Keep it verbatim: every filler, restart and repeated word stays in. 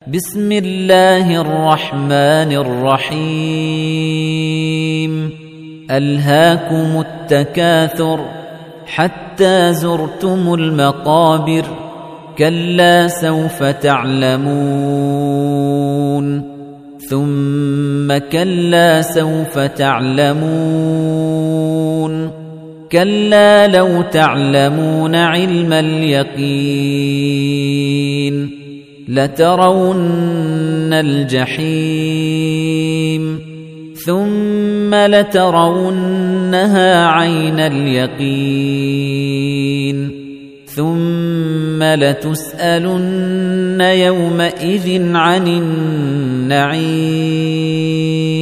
بسم الله الرحمن الرحيم ألهاكم التكاثر حتى زرتم المقابر كلا سوف تعلمون ثم كلا سوف تعلمون كلا لو تعلمون علم اليقين لترون الجحيم ثم لترونها عين اليقين ثم لتسألن يومئذ عن النعيم